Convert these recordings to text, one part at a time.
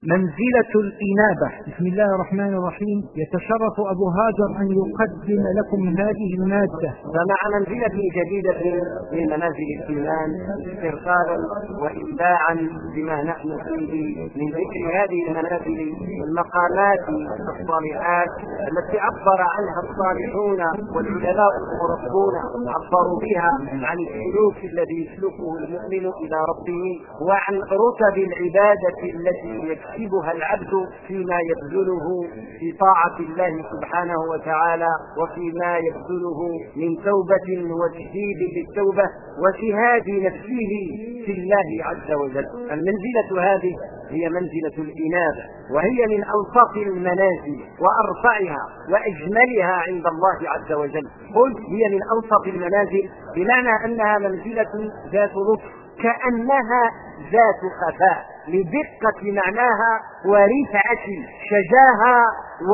منزلة الإنابة. بسم الله الرحمن الرحيم. يتشرف أبو هاجر أن يقدم لكم هذه المادة. فمع منزلة جديدة من منازل الإيمان استرسالا وإتباعا بما نحن فيه من ذكر هذه المنازل والمقامات الصالحات التي عبر عنها الصالحون والعلماء المربون، عبروا بها عن السلوك الذي يسلكه المؤمن إلى ربه وعن رتب العبادة التي يكسبها العبد فيما يبذله في طاعة الله سبحانه وتعالى وفيما يبذله من توبة وتجديد للتوبة وجهاد نفسه في الله عز وجل. المنزلة هذه هي منزلة الإنابة، وهي من أوسط المنازل وأرفعها وأجملها عند الله عز وجل. قلت هي من أوسط المنازل بمعنى أنها منزلة ذات لطف، كأنها ذات خفاء لدقة معناها ورفعة شجاها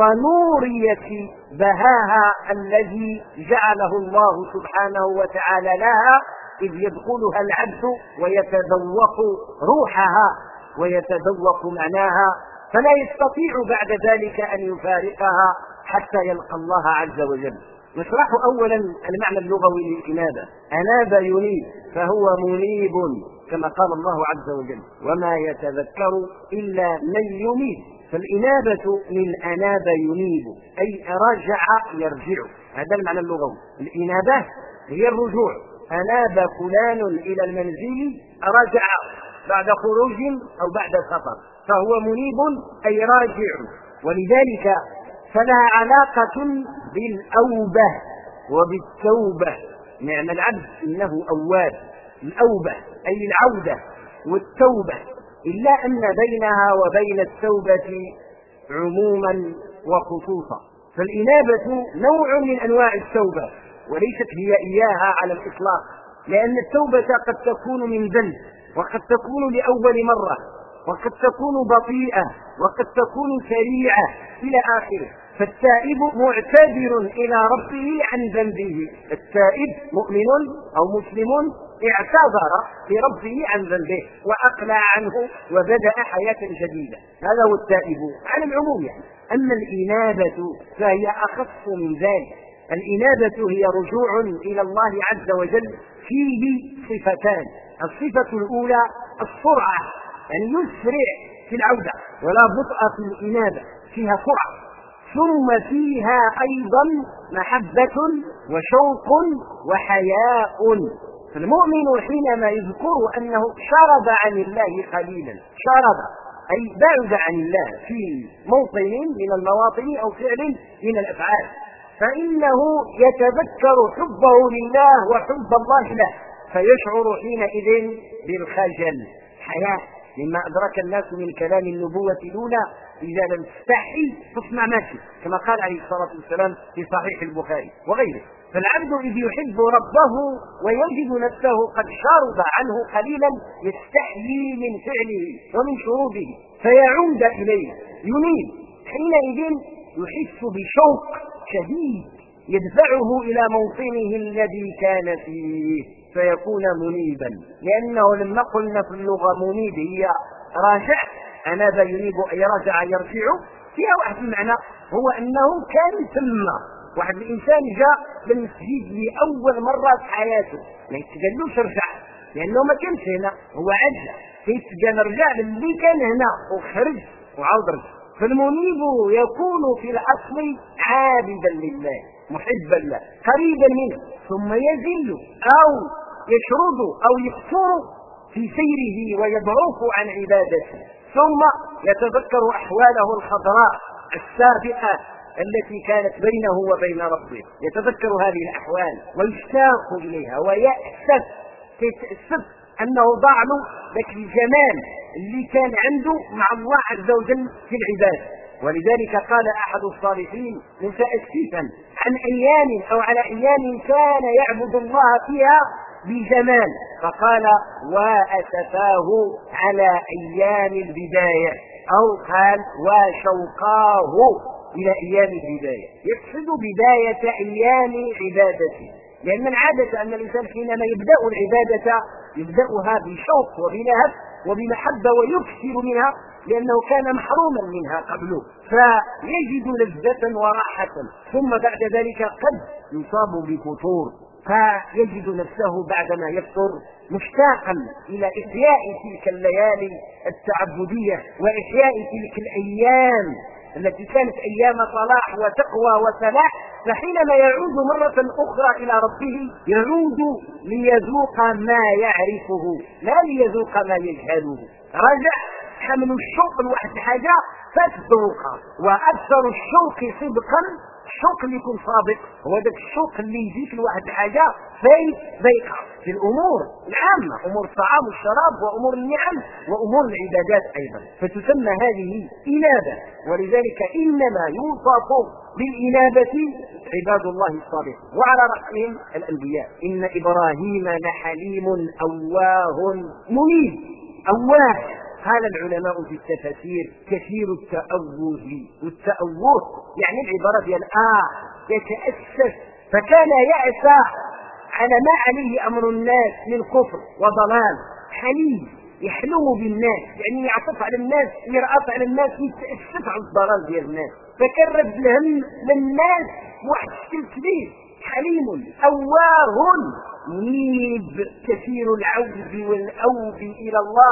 ونورية بهاها الذي جعله الله سبحانه وتعالى لها، إذ يدخلها العبد ويتذوق روحها ويتذوق معناها، فلا يستطيع بعد ذلك أن يفارقها حتى يلقى الله عز وجل. نشرح أولا المعنى اللغوي للإنابة. أناب ينيب، فهو منيب كما قال الله عز وجل: وما يتذكر إلا من ينيب. فالإنابة من أناب ينيب أي رجع يرجع، هذا المعنى اللغوي. الإنابة هي الرجوع. أناب فلان إلى المنزل، رجع بعد خروج أو بعد سفر، فهو منيب أي راجع. ولذلك فلها علاقة بالأوبة وبالتوبة. نعم العبد إنه أواب. الأوبة أي العودة والتوبة، إلا أن بينها وبين التوبة عموما وخصوصا. فالإنابة نوع من أنواع التوبة وليست هي إياها على الإطلاق، لأن التوبة قد تكون من ذنب، وقد تكون لأول مرة، وقد تكون بطيئة، وقد تكون سريعة إلى آخره. فالتائب معتذر إلى ربه عن ذنبه. التائب مؤمن أو مسلم اعتذر لربه عن ذنبه وأقلع عنه وبدأ حياة جديدة، هذا هو التائب على العموم يعني. أما الإنابة فهي أخص من ذلك. الإنابة هي رجوع إلى الله عز وجل فيه صفتان. الصفة الأولى السرعة، يعني يسرع في العودة، ولا بطء في الإنابة، فيها سرعة. ثم فيها أيضا محبة وشوق وحياء. فالمؤمن حينما يذكر أنه شرد عن الله قليلا، شرد أي بعد عن الله في موطن من المواطن أو فعل من الأفعال، فإنه يتذكر حبه لله وحب الله له، فيشعر حينئذ بالخجل، حياء مما أدرك الناس من كلام النبوة الأولى: إذا لم تستحي فاصنع ما شئت، كما قال عليه الصلاة والسلام في صحيح البخاري وغيره. فالعبد إذ يحب ربه ويجد نفسه قد شرد عنه قليلا يستحيي من فعله ومن شروطه فيعود إليه ينيب. حينئذ يحس بشوق شديد يدفعه إلى موطنه الذي كان فيه فيكون منيبا. لأنه لما قلنا في اللغة منيب هي راجع، أناب ينيب أي رجع يرجع، فيها واحد المعنى، هو أنه كان ثم واحد الإنسان جاء للمسجد لأول مرة في حياته، ما يتقالوش رجع لأنه ما كانش هنا، هو عجل، فيتقال رجع للي كان هنا وخرج وعود رجع. فالمنيب يكون في الأصل عابدا لله محبا له قريبا منه، ثم يزل أو يشرد أو يقصر في سيره ويضعف عن عبادته، ثم يتذكر أحواله الخضراء السابقة التي كانت بينه وبين ربه، يتذكر هذه الأحوال ويشتاق إليها ويأسف، يتأسف أنه ضاع له ذاك الجمال اللي كان عنده مع الله عز وجل في العبادة. ولذلك قال أحد الصالحين متأسفا عن أيام أو على أيام كان يعبد الله فيها بجمال، فقال: وأسفاه على أيام البداية، أو قال: وشوقاه إلى أيام البداية، يقصد بداية أيام عبادته. لأن من عادة أن الإنسان حينما يبدأ العبادة يبدأها بشوق وبلهف، وبمحبة ويكثر منها لأنه كان محروما منها قبله، فيجد لذة وراحة، ثم بعد ذلك قد يصاب بفتور، فيجد نفسه بعدما يفطر مشتاقا إلى إحياء تلك الليالي التعبدية وإحياء تلك الأيام التي كانت أيام صلاح وتقوى وسلاح. فحينما يعود مرة أخرى إلى ربه يعود ليذوق ما يعرفه لا ليذوق ما يجهله. رجع حمل الشوق لواحد حاجة فتذوقها، وأكثر الشوق صدقا الشوق اللي يكون صادق هو ذاك الشوق اللي يجيك لواحد حاجة فيذوقها في الأمور العامة، أمور الطعام والشراب وأمور النعم وأمور العبادات أيضا، فتسمى هذه إنابة. ولذلك إنما يوصف بالإنابة عباد الله الصالحين وعلى رأسهم الأنبياء. إن إبراهيم لحليم أواه منيب. أواه قال العلماء في التفاسير كثير التأوه، والتأوه يعني العبارة ديال يتأسف، فكان يأسى على ما عليه أمر الناس من كفر وضلال. حليم يحلم بالناس يعني يعطف على الناس، يرأف على الناس، يتأسف على الضلال ديال الناس، فكان رد الهم للناس واحد الشكل كبير. حليم أواه منيب كثير العود والأوب إلى الله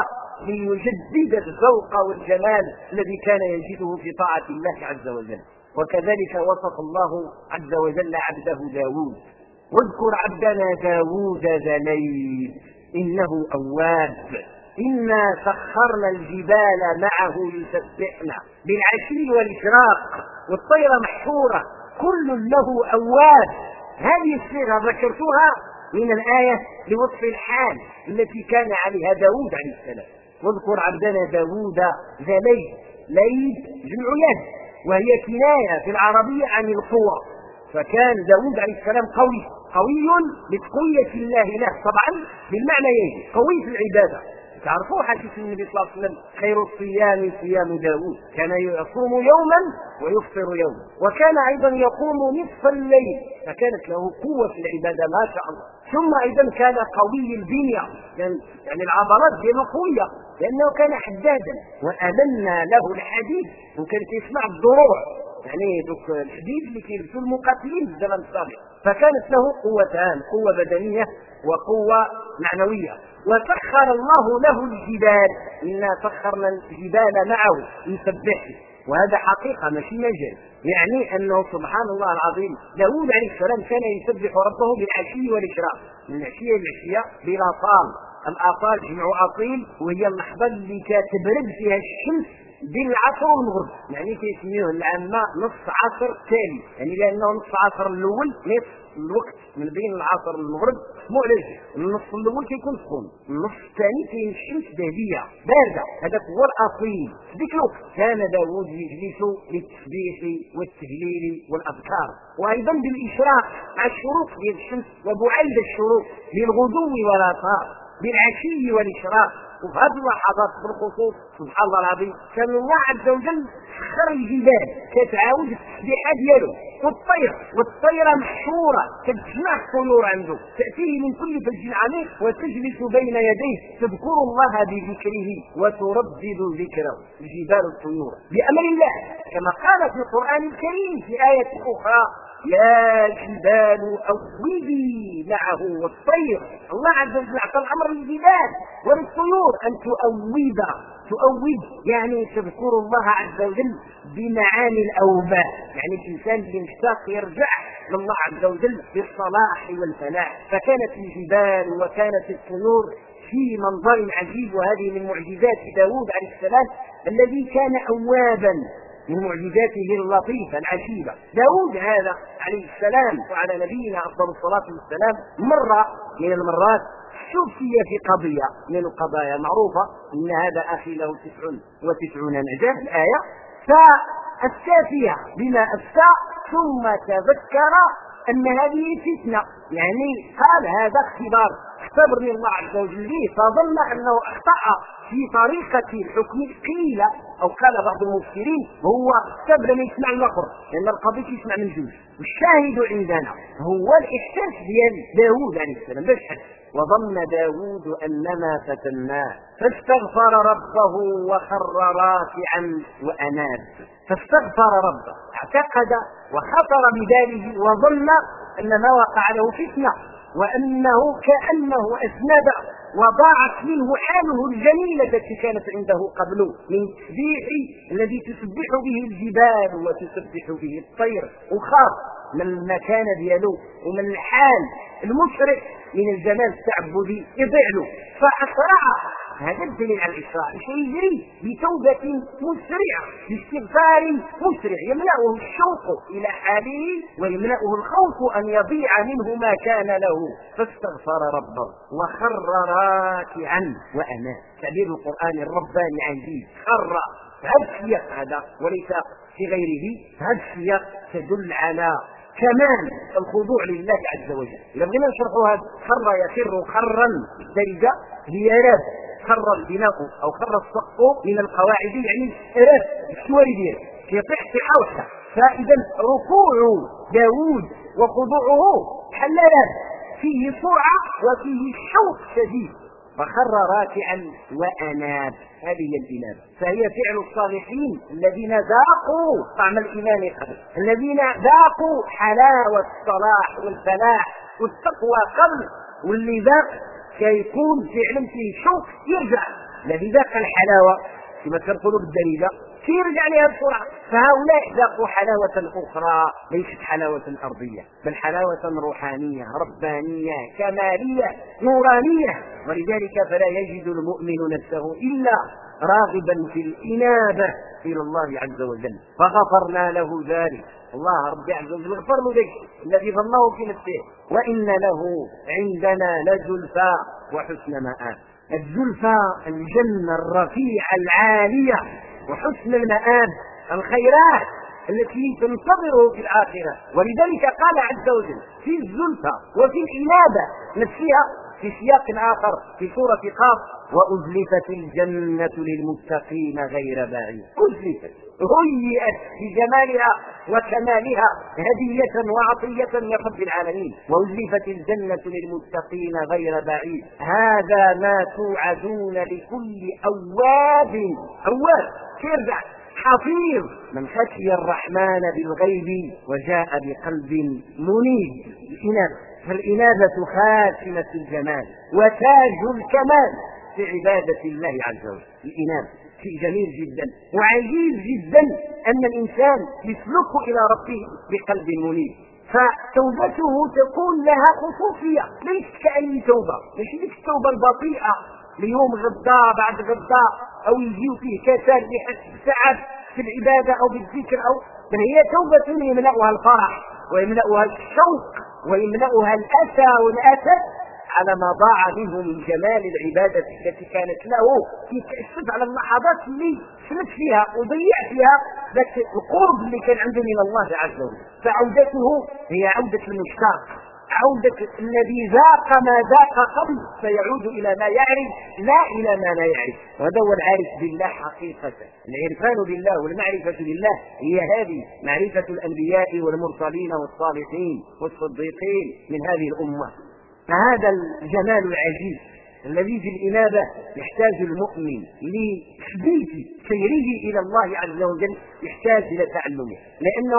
ليجدد الذوق والجمال الذي كان يجده في طاعة الله عز وجل. وكذلك وصف الله عز وجل عبده داود: واذكر عبدنا داود ذا الأيد إنه أواب إنا سخرنا الجبال معه يسبحنا بالعشي والإشراق والطير محشورة كل له أواب. هذه الصيغة ذكرتها من الآية لوصف الحال التي كان عليها داود عليه السلام. واذكر عبدنا داود ذا ليد، ليد جمع يد، وهي كناية في العربية عن القوة، فكان داود عليه السلام قوي بقوية الله له طبعا بالمعنيين، قوي في العبادة. تعرفوا حديث النبي صلى الله عليه وسلم: خير الصيام صيام داود، كان يصوم يوما ويفطر يوما، وكان ايضا يقوم نصف الليل، فكانت له قوة في العبادة ما شاء الله. ثم ايضا كان قوي البنية، يعني العضلات ديالو قوية لانه كان حدادا، وألنا له الحديد، وكان يسمع الضروع يعني دوك الحديد اللي كيلبسوا المقاتلين في الزمن السابق. فكانت له قوتان، قوة بدنية وقوة معنوية. وسخر الله له الجبال، إنا سخرنا الجبال معه يسبحه، وهذا حقيقة ماشي مجال، يعني أنه سبحان الله العظيم داود عليه السلام كان يسبح ربه بالعشي والإشراق، من العشية للعشية بلا طال. الآطال جمع أصيل، وهي اللحظة اللي كتبرد فيها الشمس بين العصر والمغرب، يعني كيسميوه العامة نصف عصر تالي، يعني لأنه نصف عصر الأول نصف الوقت من بين العصر والمغرب اسمه علاش النصف الأول كيكون سخون، النصف الثاني كاين الشمس ذهبية باردة، هذاك هو الأصيل. في ذيك الوقت كان داود يجلس للتسبيح والتهليل والأذكار، وأيضا بالإشراق مع الشروق ديال الشمس وبعيد الشروق للغدو والآثار بالعشي والإشراق. وفي هذه اللحظات بالخصوص سبحان الله العظيم كان الله عز وجل سخر الجبال كتعاود التسبيحه ديالو، والطير محشوره كتجمع الطيور عنده، تاتيه من كل فج عميق وتجلس بين يديه تذكر الله بذكره وتردد ذكره. الجبال الطيور بامر الله كما قال في القران الكريم في ايه اخرى: يا جبال أوبي معه والطير. الله عز وجل أعطى الأمر للجبال وللطيور أن تؤوب يعني تذكر الله عز وجل بمعاني الأوباء، يعني الإنسان اللي مشتاق يرجع لله عز وجل بالصلاح والفلاح. فكانت الجبال وكانت الطيور في منظر عجيب، وهذه من معجزات داود عليه السلام الذي كان أوابا، من معجزاته اللطيفة العجيبة. داود هذا عليه السلام وعلى نبينا أفضل الصلاة والسلام مرة من المرات شوفي في قضية من القضايا معروفة: إن هذا أخي له 99 نجاة الآية، فأفتى فيها بما أفتى ثم تذكر أن هذه فتنة، يعني قال هذا اختبرني الله عز وجل به فظن أنه أخطأ في طريقة الحكم قيل أو قال بعض المفسرين هو اختبر من يسمع المقر لأن القضية يسمع من جوج. والشاهد عندنا هو الإحساس ديال داوود عليه السلام باش وظن داوود أنما فتناه فاستغفر ربه وخر راكعا وأناب. فاستغفر ربه اعتقد وخطر بباله وظن أن ما وقع له فتنة وأنه كأنه أذنب وضاعت منه حاله الجميلة التي كانت عنده قبل من التسبيح الذي تسبح به الجبال وتسبح به الطير وخاف من المكان ديالو ومن الحال المشرق من الجمال التعبدي يضيع له فأسرع. هذا الدليل على الإسراع يجري بتوبة مسرعة باستغفار مسرع يملأه الشوق إلى حاله ويملأه الخوف أن يضيع منه ما كان له. فاستغفر ربه وخر راكعا وأناب. تعبير القرآن الرباني عزيز خر هذا السياق هذا وليس في غيره. هذا السياق تدل على كمان الخضوع لله عز وجل. إذا بغينا نشرحوا هذا خر يخر خرا درجة هي راب خر البناء أو خر السقف من القواعد يعني راب السوري ديال يطيح صحة وحدة. فإذا ركوع داوود وخضوعه حلال فيه سرعة وفيه شوق شديد. فخر راكعا وأناب. هذه الإنابة فهي فعل الصالحين الذين ذاقوا طعم الإيمان قبل الذين ذاقوا حلاوة الصلاح والفلاح والتقوى قبل واللي ذاق سيكون فعلا فيه شوق يرجع. الذي ذاق الحلاوة كما تقولوا بالدرجة يرجع لها بسرعة. فهؤلاء ذاقوا حلاوة أخرى ليست حلاوة أرضية بل حلاوة روحانية ربانية كمالية نورانية. ولذلك فلا يجد المؤمن نفسه إلا راغبا في الإنابة إلى الله عز وجل. فغفرنا له ذلك. الله رب عز وجل غفر له ذلك الذي ظنه في نفسه وإن له عندنا لزلفى وحسن مآب. الزلفى الجنة الرفيعة العالية وحسن المآب الخيرات التي تنتظره في الآخرة. ولذلك قال عز وجل في الزلفى وفي الإنابة نفسها في سياق آخر في سورة قاف وأزلفت الجنة للمتقين غير بعيد. أزلفت هيئت بجمالها وكمالها هدية وعطية من رب العالمين. وأزلفت الجنة للمتقين غير بعيد. هذا ما توعدون لكل أواب يرجع حفيظ من خشي الرحمن بالغيب وجاء بقلب منيب. فالإنابة خاتمة الجمال وتاج الكمال في عبادة الله عز وجل. الإنابة شيء جميل جدا وعزيز جدا أن الإنسان يسلك إلى ربه بقلب منيب. فتوبته تكون لها خصوصية ليس كأي توبة مش ديك التوبة البطيئة ليوم غدا بعد غدا أو يجيو فيه كسل بحسب سعد في العبادة أو بالذكر أو بل هي توبة يملأها الفرح ويملأها الشوق ويملأها الأسى والأسى على ما ضاع منه من جمال العبادة التي كانت له يتأسف على اللحظات اللي سلك فيها وضيع فيها ذاك القرب اللي كان عنده من الله عز وجل. فعودته هي عودة المشتاق عودة الذي ذاق ما ذاق قبل فيعود إلى ما يعرف لا إلى ما لا يعرف. وهذا هو العارف بالله حقيقة. العرفان بالله والمعرفة بالله هي هذه معرفة الأنبياء والمرسلين والصالحين والصديقين من هذه الأمة. فهذا الجمال العجيب الذي في الإنابة يحتاج المؤمن لتثبيت سيره إلى الله عز وجل يحتاج إلى تعلمه لأنه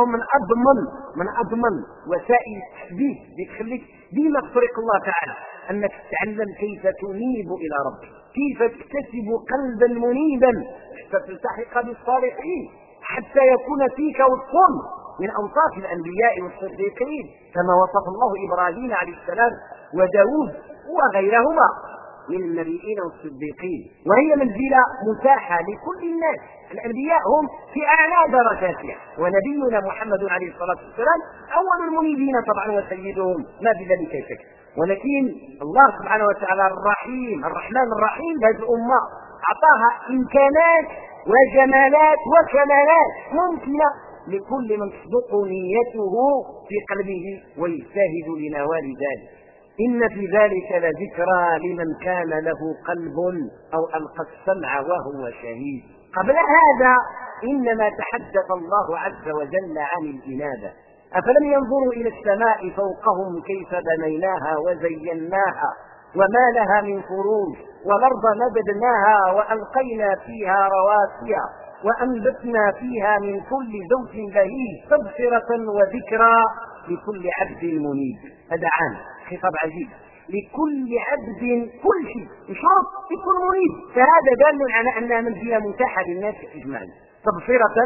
من أضمن وسائل التثبيت بتخليك ديما بطريق الله تعالى أنك تتعلم كيف تنيب إلى ربك كيف تكتسب قلبا منيبا حتى تلتحق بالصالحين حتى يكون فيك وصف من أوصاف الأنبياء والصديقين كما وصف الله إبراهيم عليه السلام وداود وغيرهما من النبيين والصديقين. وهي منزلة متاحة لكل الناس. الأنبياء هم في أعلى درجاتها ونبينا محمد عليه الصلاة والسلام أول المنيبين طبعا وسيدهم ما بذلك شك. ولكن الله سبحانه وتعالى الرحمن الرحيم هذه الأمة أعطاها إمكانات وجمالات وكمالات ممكنة لكل من تصدق نيته في قلبه ويجتهد لنوال ذلك. إن في ذلك لذكرى لمن كان له قلب أو ألقى السمع وهو شهيد. قبل هذا إنما تحدث الله عز وجل عن الإنابة. أفلم ينظروا إلى السماء فوقهم كيف بنيناها وزيناها وما لها من فروج والأرض مددناها وألقينا فيها رواسي وأنبتنا فيها من كل زوج بهيج تبصرة وذكرى لكل عبد منيب. هذا عام خطاب عجيب لكل عبد، كل شيء يشرط يكون منيب، فهذا دال على أنها منزلة متاحة للناس إجمالا. تبصرة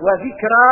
وذكرى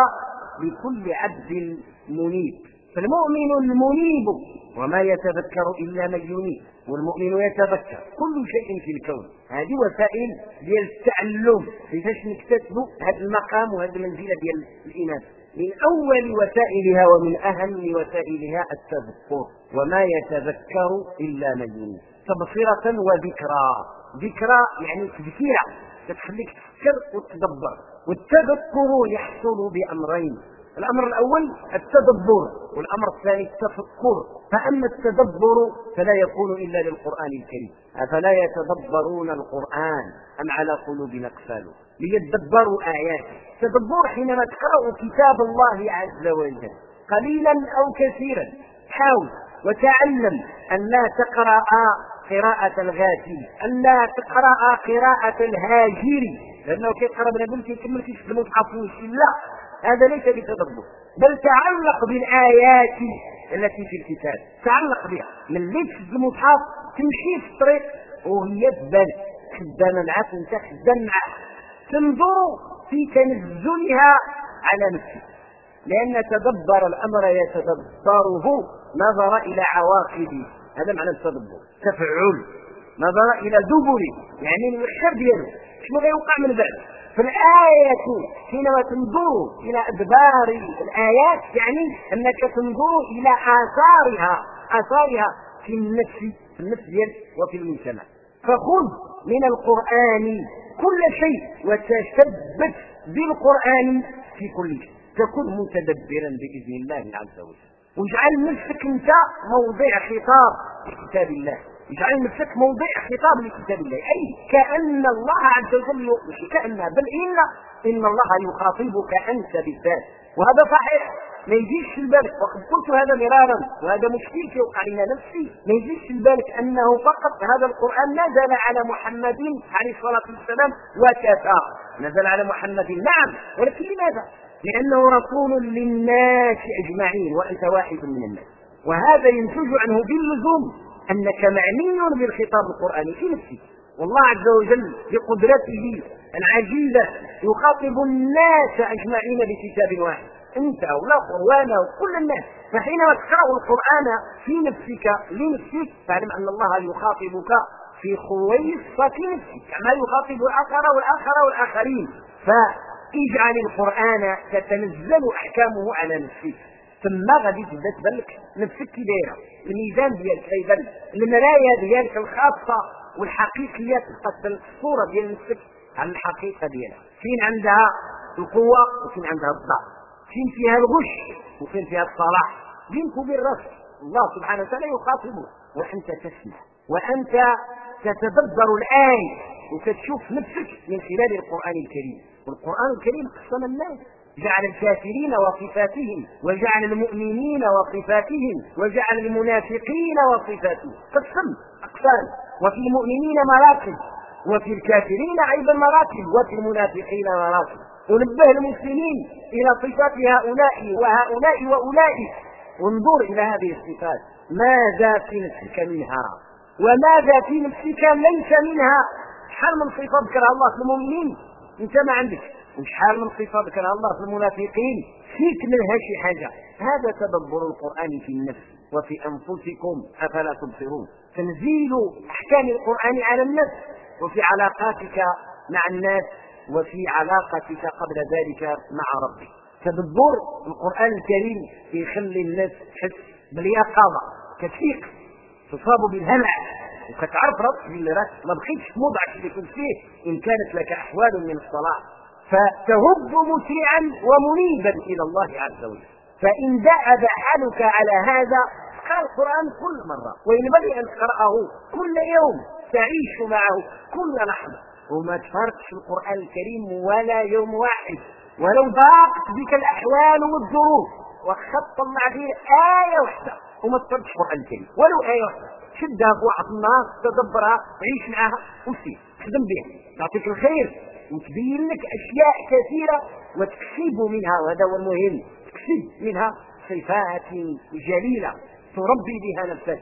لكل عبد منيب. فالمؤمن المنيب وما يتذكر إلا من ينيب، والمؤمن يتذكر كل شيء في الكون. هذه وسائل ديال التعلم كيفاش نكتسبوا هذا المقام وهذه المنزلة ديال الإنابة. من أول وسائلها ومن أهم وسائلها التذكر، وما يتذكر إلا من ينيب. تبصرة وذكرى، ذكرى يعني تذكيرة تخليك تفكر وتدبر. والتذكر يحصل بأمرين: الأمر الأول التدبر، والأمر الثاني التفكر. فأما التدبر فلا يكون إلا للقرآن الكريم. أفلا يتدبرون القرآن أم على قلوب أقفالها ليدبروا آياته. تدبر حينما تقرأ كتاب الله عز وجل قليلا أو كثيرا، حاول وتعلم أن لا تقرأ قراءة الغافل، أن لا تقرأ قراءة الهاجر، لأنه كيقرأ بنادم كيكمل في المصحف لا، هذا ليس بتدبر. بل تعلق بالآيات التي في الكتاب، تعلق بها. من لبس المصحف تمشي في الطريق وهي تبان خدامة معك وانت خدام معك، تنظر في تنزلها على نفسك، لأن تدبر الأمر يتدبره نظر إلى عواقبه. هذا معنى التدبر. تفعل نظر إلى دبره، يعني الخير دياله شنو غيوقع من بعد. فالآية حينما تنظر إلى أدبار الآيات يعني أنك تنظر إلى آثارها في النفس ديالك وفي المجتمع. فخذ من القرآن كل شيء وتثبت بالقرآن في كل شيء، تكون متدبرا بإذن الله عز وجل. واجعل نفسك انت موضع خطاب لكتاب الله، اجعل نفسك موضع خطاب لكتاب الله، أي كأن الله عز وجل، مش كأن بل إن الله يخاطبك أنت بالذات. وهذا صحيح، ما يجيش في بالك، وقد قلت هذا مرارا وهذا مشكل يوقع لنا نفسي، ما يجيش في بالك أنه فقط هذا القرآن نزل على محمد عليه الصلاة والسلام وكفى، نزل على محمد نعم، ولكن لماذا؟ لأنه رسول للناس أجمعين وأنت واحد من الناس. وهذا ينتج عنه باللزوم أنك معني بالخطاب القرآني في نفسك. والله عز وجل بقدرته العجيبة يخاطب الناس أجمعين بكتاب واحد، أنت والآخر وأنا وكل الناس. فحينما تقرأ القرآن في نفسك لنفسك فاعلم أن الله يخاطبك في خصوص نفسك كما يخاطب الآخر والآخر والآخرين. فاجعل القرآن تتنزل أحكامه على نفسك، ثم غادي تبدا تبلك نفسك كي دايره، الميزان ديالك غيبان، المرايه ديالك الخاصه والحقيقيه تبقى الصوره ديال نفسك على الحقيقه ديالها، فين عندها القوه وفين عندها الضعف، فين فيها الغش وفين فيها الصلاح، بينك وبين راسك. الله سبحانه وتعالى يخاطبك وانت تسمع وانت تتدبر الايه وتشوف نفسك من خلال القران الكريم. والقران الكريم قسم الناس، جعل الكافرين وصفاتهم وجعل المؤمنين وصفاتهم وجعل المنافقين وصفاتهم، قسم أقسام، وفي المؤمنين مراتب وفي الكافرين أيضا مراتب وفي المنافقين مراتب. ونبه المسلمين إلى صفات هؤلاء وهؤلاء وأولئك، وانظر إلى هذه الصفات، ماذا في نفسك منها وماذا في نفسك ليس منها. شحال من صفة ذكرها الله في المؤمنين انت ما عندك، وشحال من صفة ذكرها الله في المنافقين فيك منها شي حاجة. هذا تدبر القرآن في النفس وفي أنفسكم أفلا تبصرون. تنزيل أحكام القرآن على النفس وفي علاقاتك مع الناس وفي علاقتك قبل ذلك مع ربك. تدبر القرآن الكريم يخلي الناس تحس باليقظة، كتفيق، تصاب بالهلع، وكتعرف راسك باللي راك ما بقيتش في موضعك اللي كنت فيه إن كانت لك أحوال من الصلاة، فتهب مسرعا ومنيبا إلى الله عز وجل. فإن دأب حالك على هذا اقرأ القرآن كل مرة، وينبغي أن تقرأه كل يوم، تعيش معه كل لحظة، وما تفارقش القرآن الكريم ولا يوم واحد، ولو ضاقت بك الأحوال والظروف وخط الله فيه آية واحدة وما تفارقش القرآن الكريم ولو آية واحدة، شدها في واحد النهار، تدبرها، عيش معها وسير خدم بها، تعطيك الخير وتبين لك أشياء كثيرة وتكسب منها، وهذا هو المهم، تكسب منها صفات جليلة تربي بها نفسك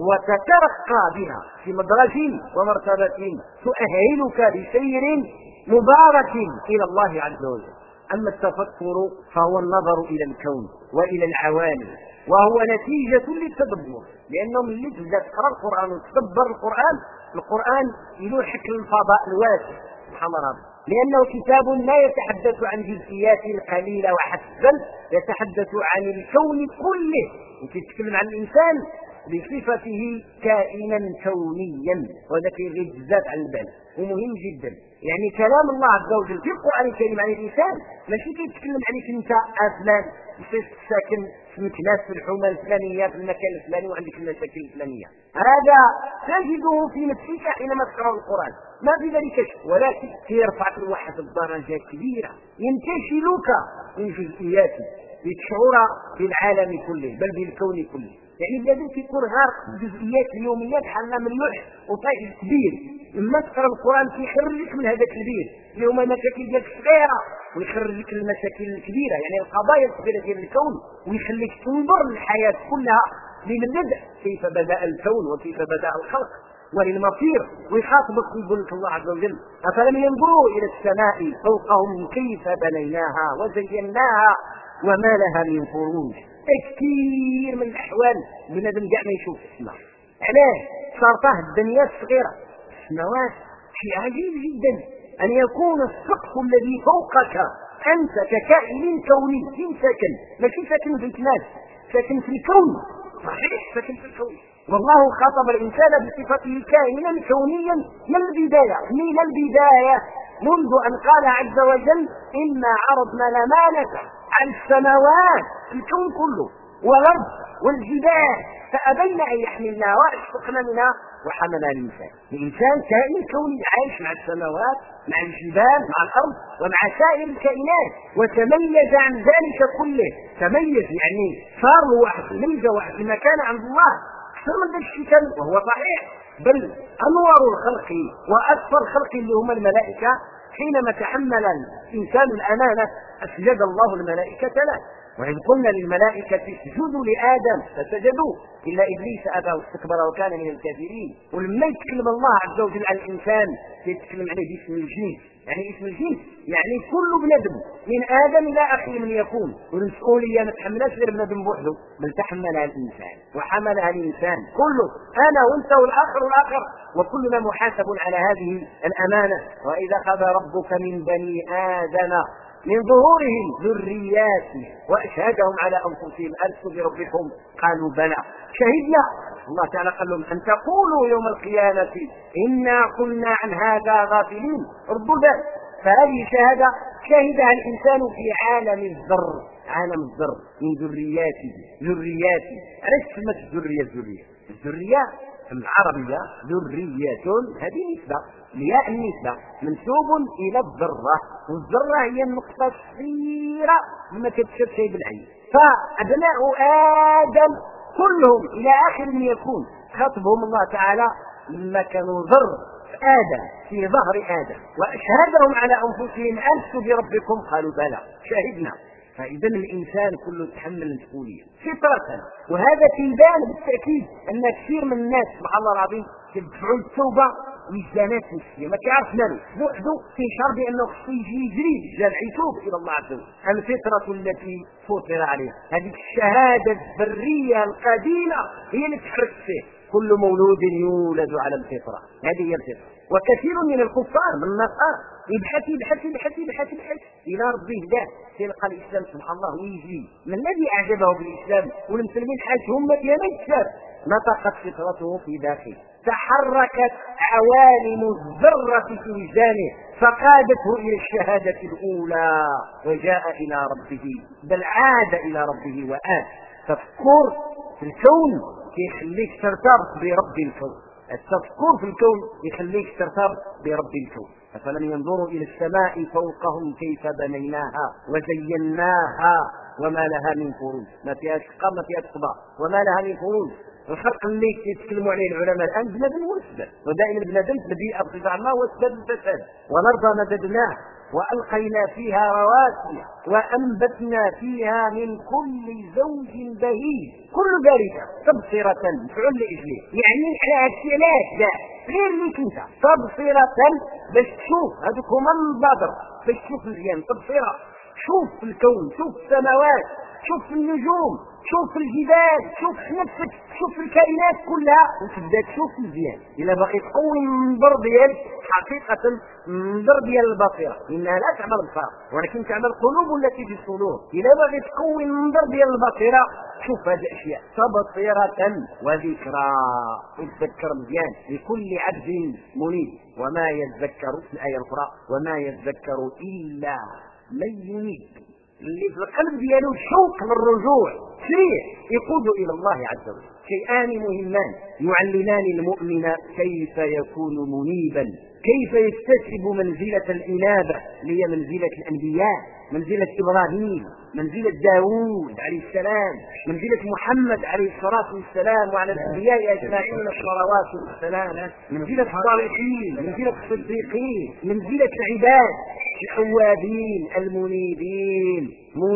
وتترقى بها في مدرج ومرتبة تؤهلك بسير مبارك إلى الله عز وجل. أما التفكر فهو النظر إلى الكون وإلى العوالم، وهو نتيجة للتدبر، لأنه من تبدأ تقرأ القرآن وتدبر القرآن يلوحك للفضاء الواسع سبحان الله، لأنه كتاب لا يتحدث عن جزئيات قليلة وحسب، بل يتحدث عن الكون كله، ويتكلم عن الإنسان بصفته كائنا كونيا، وهذا كيغيب بزاف على البال ومهم جدا. يعني كلام الله عز وجل في القرآن الكريم عن الإنسان ماشي كيتكلم عليك انت فلان ساكن في مكناس في الحومه الفلانيه في المكان الفلاني وعندك المشاكل الفلانيه، هذا تجده في نفسك حينما تقرأ القرآن، ما في ذلك شيء، ولكن يرفعك لواحد الدرجه كبيره، ينتشلك من جزئياته لتشعر بالعالم كله بل بالكون كله. يعني لازم يكون غارق الجزئيات اليوميه بحال من لوح وطيح كبير، لما تقرا القران كيخرجك من هذاك الكبير اللي هما مشاكل ديالك صغيره ويخرجك المشاكل الكبيره، يعني القضايا الكبيره ديال الكون، ويخليك تنظر للحياه كلها من البدء كيف بدا الكون وكيف بدا الخلق وللمصير، ويخاطبك ويقول لك الله عز وجل افلم ينظروا الى السماء فوقهم كيف بنيناها وزيناها وما لها من فروج. كثير من الاحوال بنادم كاع ما يشوف السماء، علاه صارته الدنيا الصغيره، السماوات شيء عجيب جدا ان يكون السقف الذي فوقك انت ككائن كوني فين ساكن، ماشي ساكن في الكناس، ساكن في الكون، صحيح ساكن في الكون، والله خاطب الانسان بصفته كائنا كونيا من البدايه منذ ان قال عز وجل انا عرضنا الامانه على السماوات الكون كله والارض والجبال فابين ان يحملنها واشفقن منها وحملها الانسان كائن كوني عايش مع السماوات مع الجبال مع الارض ومع سائر الكائنات، وتميز عن ذلك كله، تميز يعني صار واحد ميزه واحد المكان عند الله اكثر من ذلك الشيء كان، وهو صحيح، بل انور الخلق واكثر الخلق اللي هم الملائكه حينما تحمل الانسان الامانه اسجد الله الملائكه له، وإذ قلنا للملائكة اسجدوا لآدم فسجدوا إلا إبليس أبى واستكبر وكان من الكافرين. ولما يتكلم الله عز وجل عن الإنسان يتكلم عليه باسم الجنس، يعني اسم الجنس يعني كل بنادم من آدم إلى آخر من يكون، والمسؤولية ما تحملهاش غير بنادم بوحده بل تحملها الإنسان وحملها الإنسان كله، أنا وأنت والآخر وكلنا محاسب على هذه الأمانة. وإذا أخذ ربك من بني آدم من ظهورهم ذرياتهم واشهدهم على انفسهم الست بربكم قالوا بلى شهدنا، الله تعالى قال لهم ان تقولوا يوم القيامه انا كنا عن هذا غافلين، ردوا ذلك. فهذه شهاده شهدها الانسان في عالم الذر من ذرياته. علاش سمت الذريه في العربيه ذريه، هذه نسبه لياء النسبة منسوب إلى الذرة، والذرة هي النقطة الصغيرة لما تتشف شيء بالعين. فأبناء آدم كلهم إلى آخر من يكون خاطبهم الله تعالى لما كانوا ذر آدم في ظهر آدم وأشهدهم على أنفسهم ألست بربكم قالوا بلى شهدنا. فإذا الإنسان كله يتحمل المسؤولية فطرة، وهذا تبان بالتأكيد أن كثير من الناس سبحان الله العظيم يدفعوا التوبة ويزدانات نفسيه ما كيعرف مالو بوحده كيشعر بانه خصو يجري الجامع يتوب الى الله عز وجل. الفطره التي فطر عليها هذه الشهاده الذريه القديمه هي اللي تحرك فيه، كل مولود يولد على الفطره، هذه هي الفطره. وكثير من الكفار من النصارى يبحث الى ربه هداه تلقى الاسلام سبحان الله ويجي من الذي اعجبه بالاسلام والمسلمين حاجهم مليانه الشر، نطقت فطرته في داخله، تحركت عوالم الذرة في وجدانه فقادته إلى الشهادة الأولى وجاء إلى ربه، بل عاد إلى ربه وآت. تفكر في الكون كيخليك ترتبط برب الكون. التفكر في الكون يخليك ترتبط برب الكون. أفلم ينظروا إلى السماء فوقهم كيف بنيناها وزيناها وما لها من فروج. ما فيها شقة ما فيها صبا وما لها من فروج. الخلق اللي يتكلموا عليه العلماء الآن بنادم هو السبب، ودائما بنادم بديء بصفة عامة هو السبب الفساد. والأرض مددناها وألقينا فيها رواسي وأنبتنا فيها من كل زوج بهيج كل ذلك تبصرة مفعول لإجله، يعني على الثلاث لا غير ليك انت تبصرة باش تشوف هذوك هما البدر باش تشوف مزيان تبصرة. شوف في الكون، شوف السماوات، شوف النجوم، شوف الجبال، شوف نفسك، شوف الكائنات كلها وتبدا تشوف مزيان. الا باغي تقوي النظر ديالك حقيقه النظر ديال البصيره انها لا تعمل الابصار ولكن تعمل القلوب التي في الصدور. الا باغي تقوي النظر ديال البصيره شوف هذه الاشياء تبصره وذكرى وتذكر مزيان لكل عبد منيب. وما يذكر في الايه الاخرى وما يذكر الا من ينيب، اللي في القلب ديالو شوق للرجوع سريع يقود الى الله عز وجل. شيئان مهمان يعلمان المؤمن كيف يكون منيبا، كيف يكتسب منزلة الإنابة اللي هي منزلة الأنبياء، منزلة إبراهيم، منزلة داوود عليه السلام، منزلة محمد عليه الصلاة والسلام وعلى الأنبياء أجمعين الصلوات والسلام، منزلة الصالحين، منزلة الصديقين، منزلة العباد الأوابين المنيبين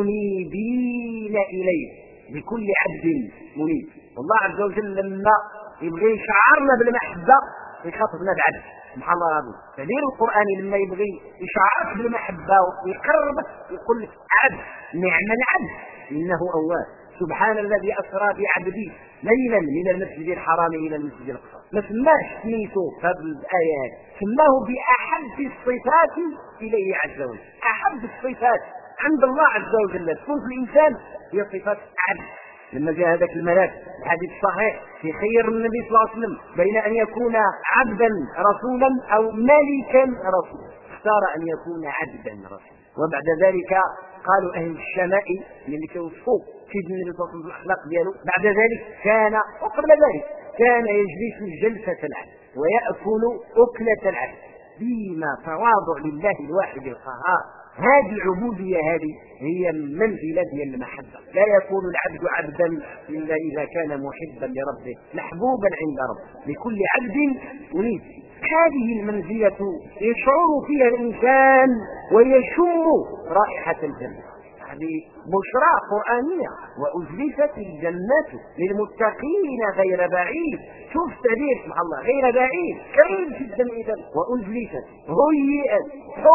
منيبين إليه بكل عبد منيب. والله عز وجل لما يبغي يشعرنا بالمحبة يخاطبنا بعبد سبحان الله العظيم. فدير القرآن لما يبغي يشعرك بالمحبة ويقربك يقول لك عبد نعم العبد إنه أواب. سبحان الذي أسرى بعبده ليلا من المسجد الحرام إلى المسجد الأقصى. ما سماش سميته هذه الآيات، سماه بأحب الصفات إليه عز وجل. أحب الصفات عند الله عز وجل تكون في الإنسان هي صفات عبد. لما جاء هذاك الملاك الحديث الصحيح في خير النبي صلى الله عليه وسلم بين أن يكون عبدا رسولا أو ملكا رسولا، اختار أن يكون عبدا رسولا. وبعد ذلك قالوا أهل الشمائل اللي كيوصفوا سيدنا النبي صلى الله عليه وسلم الأخلاق دياله، بعد ذلك كان وقبل ذلك كان يجلس جلسة العبد ويأكل أكلة العبد بما تواضع لله الواحد القهار. هذه العبودية هذه هي منزلة ديال المحبة. لا يكون العبد عبدا إلا إذا كان محبا لربه محبوبا عند ربه لكل عبد منيب. هذه المنزلة يشعر فيها الإنسان ويشم رائحة الجنة. هذه بشرى قرآنية. وأزلفت الجنة للمتقين غير بعيد. شوف تعبير سبحان الله غير بعيد قريب جدا. إذا وأزلفت هيئت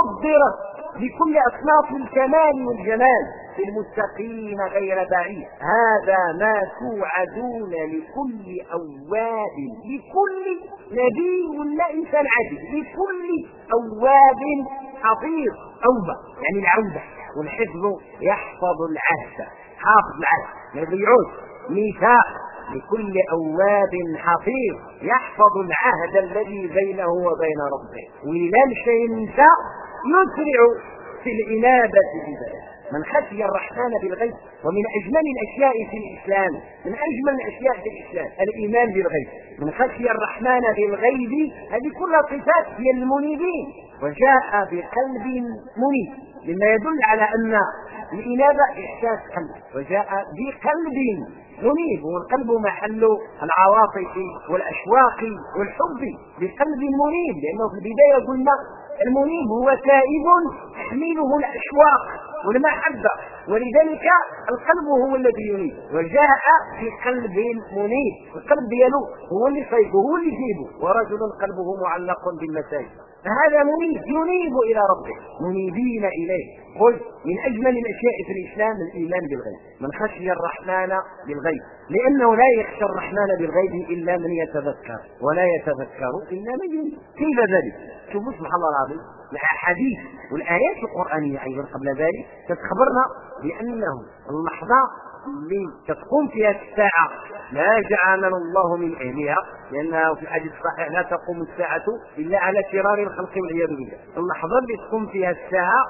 حضرت بكل أصناف الكمال والجمال للمتقين غير بعيد. هذا ما توعدون لكل أواب، لكل نبي ولا إنسان عادي، لكل أواب حفيظ. أوبة يعني العودة، والحفظ يحفظ العهد، حافظ العهد ما يضيعوش. ميثاق لكل أواب حفيظ يحفظ العهد الذي بينه وبين ربه. ولا مشى ينسى يسرع في الإنابة بذلك. من خشي الرحمن بالغيب. ومن أجمل الأشياء في الإسلام، من أجمل الأشياء في الإسلام الإيمان بالغيب. من خشي الرحمن بالغيب هذه كلها صفات هي المنيبين. وجاء بقلب منيب مما يدل على أن الإنابة إحساس قلب. وجاء بقلب منيب والقلب محل العواطف والأشواق والحب. بقلب منيب لأنه في البداية قلنا المنيب هو تائب تحمله الأشواق والمحبة، ولذلك القلب هو الذي ينيب. وجاء في قلب منيب، القلب دياله هو اللي صيبه هو اللي يجيبه. ورجل قلبه معلق بالمساجد فهذا منيب ينيب إلى ربه منيبين إليه. قل من أجمل الأشياء في الإسلام الإيمان بالغيب. من خشي الرحمن بالغيب لأنه لا يخشى الرحمن بالغيب إلا من يتذكر ولا يتذكر إلا من ينيب. كيف ذلك؟ شوفوا سبحان الله العظيم الأحاديث والآيات القرآنية أيضا قبل ذلك تخبرنا بأنه اللحظة اللي تقوم فيها الساعة لا جعلنا الله من أهلها، لأنها في الحديث الصحيح لا تقوم الساعة إلا على شرار الخلق والعياذ بالله. اللحظة اللي تقوم فيها الساعة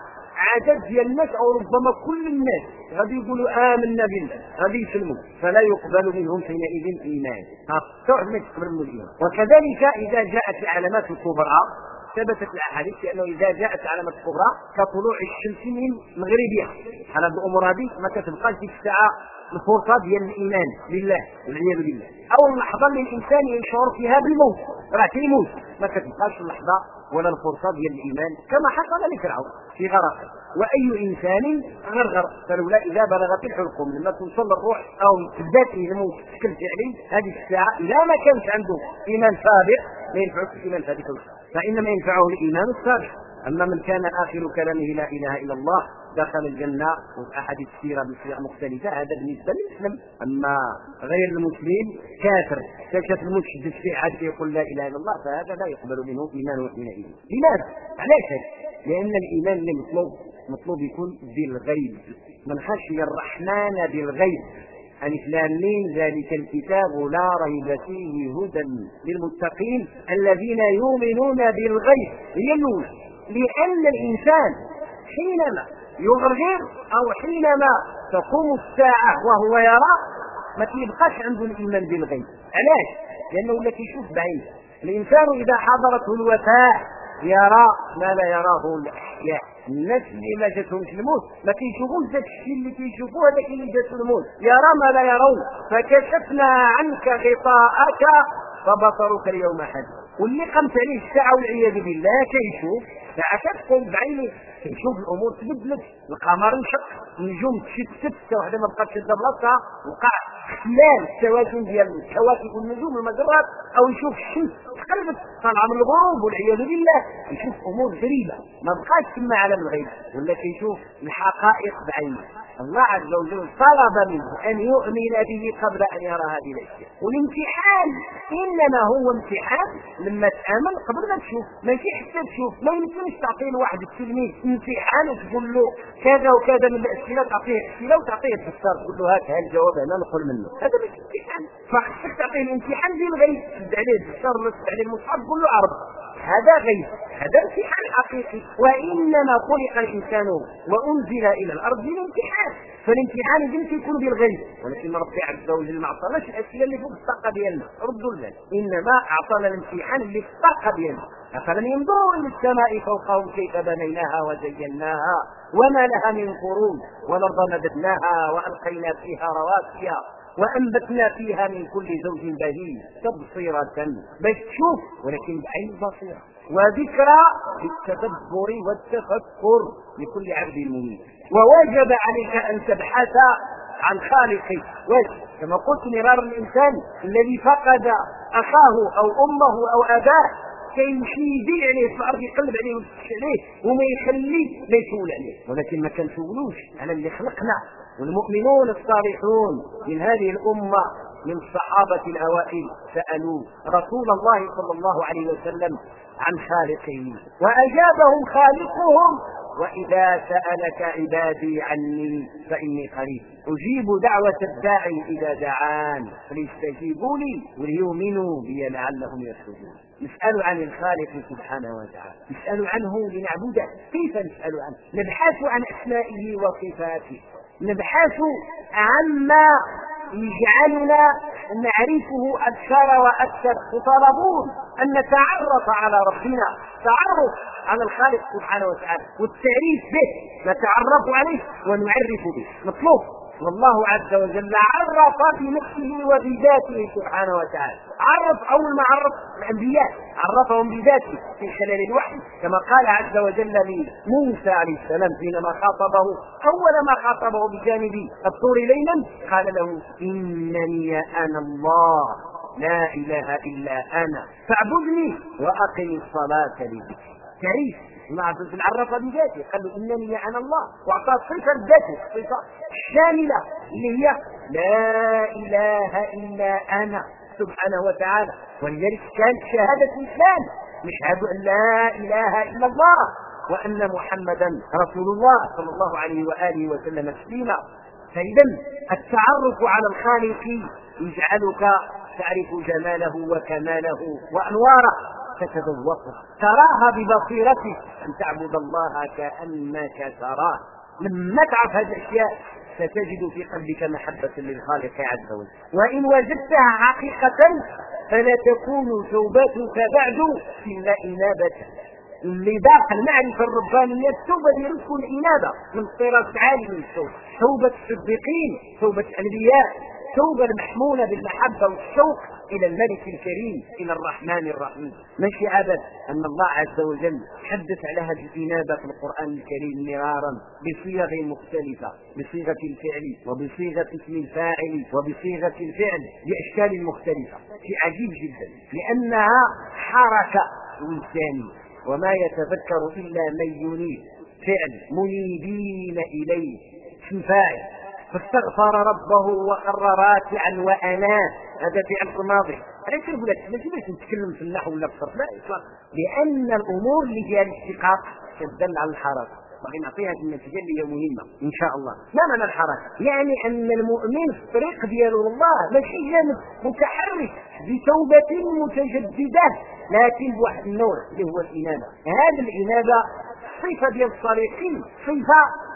عدد ديال الناس او ربما كل الناس غادي يقولوا آمنا بالله غادي يسلموا فلا يقبل منهم حينئذ ايمان ما يقبل منهم الايمان. وكذلك اذا جاءت العلامات الكبرى ثبتت الاحاديث بانه اذا جاءت علامات كبرى كطلوع الشمس من مغربها على الامور هذه ما كتبقاش ديك الساعه الفرصه ديال الايمان بالله والعياذ بالله، او اللحظه اللي الانسان يشعر فيها بالموت راه كيموت ما كتبقاش اللحظه ولا الفرصه ديال الايمان كما حصل لفرعون في غرقه. واي انسان غرغر فلولا اذا بلغت الحلقوم لما توصل الروح او تبدا يموت بشكل فعلي هذه الساعه اذا ما كانش عنده ايمان سابق ما ينفعش الايمان هذيك فانما ينفعه الايمان السابق. اما من كان اخر كلامه لا اله الا الله دخل الجنه واحاديث كثيره بصيغ مختلفه هذا بالنسبه للمسلم. اما غير المسلم كافر كشف المشدد في عاد يقول لا اله الا الله فهذا لا يقبل منه ايمانه حينئذ. لماذا؟ علاش؟ لان الايمان اللي مطلوب يكون بالغيب من خشي الرحمن بالغيب. ألف لام ميم ذلك الكتاب لا ريب فيه هدى للمتقين الذين يؤمنون بالغيب. هي الأولى لأن الإنسان حينما يغرغر أو حينما تقوم الساعة وهو يرى ما تبقاش عنده الإيمان بالغيب. علاش؟ لأنه لا يشوف بعينه. الإنسان إذا حضرته الوفاة يرى ما لا يراه الأحياء. الناس اللي ما جاتهمش الموت ما كيشوفوش ذاك الشيء اللي كيشوفوه هذاك اللي جاته الموت. يرى ما لا يرون فكشفنا عنك غطاءك فبصرك اليوم حديد. واللي قامت عليه الساعه والعياذ بالله كيشوف ساعه كتقوم بعينه كيشوف الامور تبدلت القمر انشق النجوم تشتت حتى وحده ما بقاتش شاده بلاصتها وقع خلال التوازن ديال الكواكب والنجوم والمجرات او يشوف الشمس تقلبت طالعه من الغروب والعياذ بالله يشوف امور غريبه ما بقاش تما عالم الغيب ولا كيشوف الحقائق بعينه. الله عز وجل طلب منه ان يؤمن به قبل ان يرى هذه الاشياء. والامتحان انما هو امتحان لما تامن قبل ما تشوف ماشي حتى تشوف. ما يمكنش تعطي لواحد التلميذ امتحان وتقول له كذا وكذا من الاسئله تعطيه اسئله وتعطيه الدفتر تقول له هات الجواب انا نقول منه هذا مش امتحان. فخصك تعطيه الامتحان بالغيب تبدا عليه الدفتر ولا تبدا عليه المصحف تقول له عرض هذا غيب هذا امتحان حقيقي. وانما خلق الانسان وانزل الى الارض للامتحان فالامتحان يمكن يكون بالغيب ولكن ربي عز وجل ما عطاناش الاسئله اللي فوق الطاقه ديالنا ردوا لنا انما اعطانا الامتحان اللي في الطاقه ديالنا. افلم ينظروا الى السماء فوقهم كيف بنيناها وزيناها وما لها من قرون والارض مددناها والقينا فيها رواسي وأنبتنا فيها من كل زوج بهيج تبصرة باش تشوف ولكن بعين البصيرة وذكرى للتدبر والتفكر لكل عبد منيب. ووجب عليك أن تبحث عن خالقك كما قلت مرار الإنسان الذي فقد أخاه أو أمه أو أباه كيمشي يدير عليه في الأرض يقلب عليه ويفتش عليه وما يخليه ما يسول عليه ولكن ما كنسولوش على اللي خلقنا. والمؤمنون الصالحون من هذه الأمة من الصحابة الأوائل سألوا رسول الله صلى الله عليه وسلم عن خالقهم وأجابهم خالقهم وإذا سألك عبادي عني فإني قريب أجيب دعوة الداعي إذا دعان فليستجيبوا لي وليؤمنوا بي لعلهم يرشدون. نسأل عن الخالق سبحانه وتعالى نسأل عنه لنعبده. كيف نسأل عنه؟ نبحث عن أسمائه وصفاته نبحث عما يجعلنا نعرفه أكثر وأكثر. تطالبون أن نتعرف على ربنا تعرف على الخالق سبحانه وتعالى والتعريف به نتعرف عليه ونعرف به مطلوب. والله عز وجل عرف بنفسه وبذاته سبحانه وتعالى. عرف أول ما عرف الأنبياء عرفهم بذاته في خلال الوحي كما قال عز وجل لموسى عليه السلام حينما خاطبه أول ما خاطبه بجانب الطور ليلا قال له إنني أنا الله لا إله إلا أنا فاعبدني وأقم الصلاة لذكري. تعريف الله عز وجل عرف بذاته قال له إنني أنا الله وأعطاه صفة ذاته صفة شاملة اللي هي لا إله إلا أنا سبحانه وتعالى. ولذلك كانت شهادة الإسلام نشهد أن لا إله إلا الله وأن محمدا رسول الله صلى الله عليه وآله وسلم تسليما. فإذا التعرف على الخالق يجعلك تعرف جماله وكماله وأنواره تتذوقها، تراها ببصيرتك، أن تعبد الله كأنك تراه. لما تعرف هذه الأشياء ستجد في قلبك محبة للخالق عز وجل، وإن وجدتها حقيقة فلا تكون توبتك بعد إلا إنابة. اللي باق المعرفة الربانية التوبة لرسل الإنابة من طراز عالي من التوبة، توبة الصديقين، توبة الأنبياء، توبة المحمولة بالمحبة والشوق إلى الملك الكريم، إلى الرحمن الرحيم. ماشي عبث أن الله عز وجل حدث على هذه الإنابة في القرآن الكريم مرارا بصيغ مختلفة، بصيغة الفعل وبصيغة اسم الفاعل وبصيغة الفعل بأشكال مختلفة. شيء عجيب جدا، لأنها حركة وجدانية، وما يتذكر إلا من ينيب. فعل منيبين إليه، اسم فاعل، فاستغفر ربه وخر راكعا وأناب، هذا فعل ماضي. علاش نقول لك ماشي باش نتكلم في النحو ولا في الصرف، لا اطلاقا، لأن الأمور اللي فيها الاشتقاق تدل على الحركة. باغي نعطيها النتيجة اللي هي مهمة إن شاء الله. ما معنى الحركة؟ يعني أن المؤمن في الطريق ديالو الله ماشي جانب متحرك بتوبة متجددة، لكن بواحد النوع اللي هو الإنابة. هذه الإنابة صفة ديال الصالحين، صفة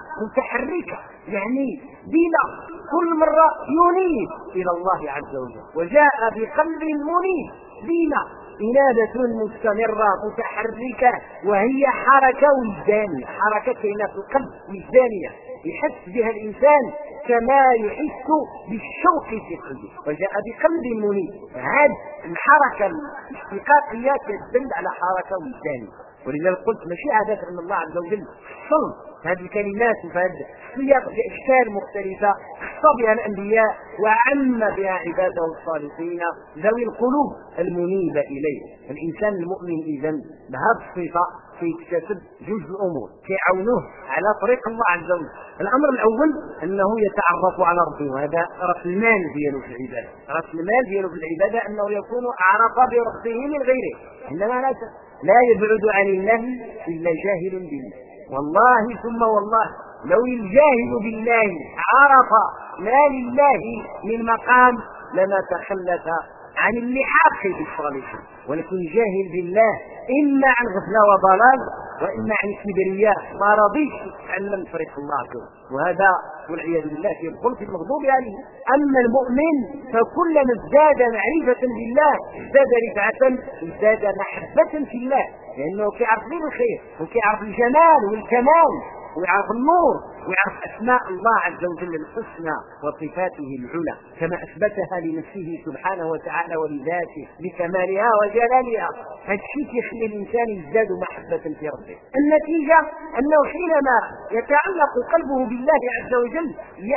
متحركة، يعني بلا كل مرة ينيب إلى الله عز وجل، وجاء بقلب منيب بلا إنابة مستمرة متحركة، وهي حركة وجدانية، حركة كائنات القلب وجدانية يحس بها الإنسان كما يحس بالشوق في قلبه، وجاء بقلب منيب. هذه الحركة الاشتقاقية تدل على حركة وجدانية. ولذلك قلت ماشي عادة أن الله عز وجل صلب هذه الكلمات وهذه السياق بأشكال مختلفة خص بها الأنبياء وعم بها عباده الصالحين ذوي القلوب المنيبة إليه. الإنسان المؤمن إذن بهذه الصفة يكتسب جوج الأمور كيعاونوه على طريق الله عز وجل. الأمر الأول أنه يتعرف على ربه، وهذا رأس المال دياله في العبادة، رأس المال دياله في العبادة أنه يكون أعرف بربه من غيره، إنما لا يبعد عن الله إلا جاهل بالله. والله ثم والله لو الجاهل بالله عرف ما لله من مقام لما تخلف عن اللحاق بالصالحين، ولكن جاهل بالله إما عن غفلة وضلال وإما عن كبرياء ما رضيش يتعلم طريق الله كله، وهذا والعياذ بالله في الخلق المغضوب عليه. أما المؤمن فكلما ازداد معرفة بالله ازداد رفعة، ازداد محبة في الله، لأنه كيعرف غير الخير وكيعرف الجمال والكمال ويعرف النور ويعرف أسماء الله عز وجل الحسنى وصفاته العلى كما أثبتها لنفسه سبحانه وتعالى ولذاته بكمالها وجلالها. هذا الشيء يخلي الإنسان يزداد محبة في ربه. النتيجة أنه حينما يتعلق قلبه بالله عز وجل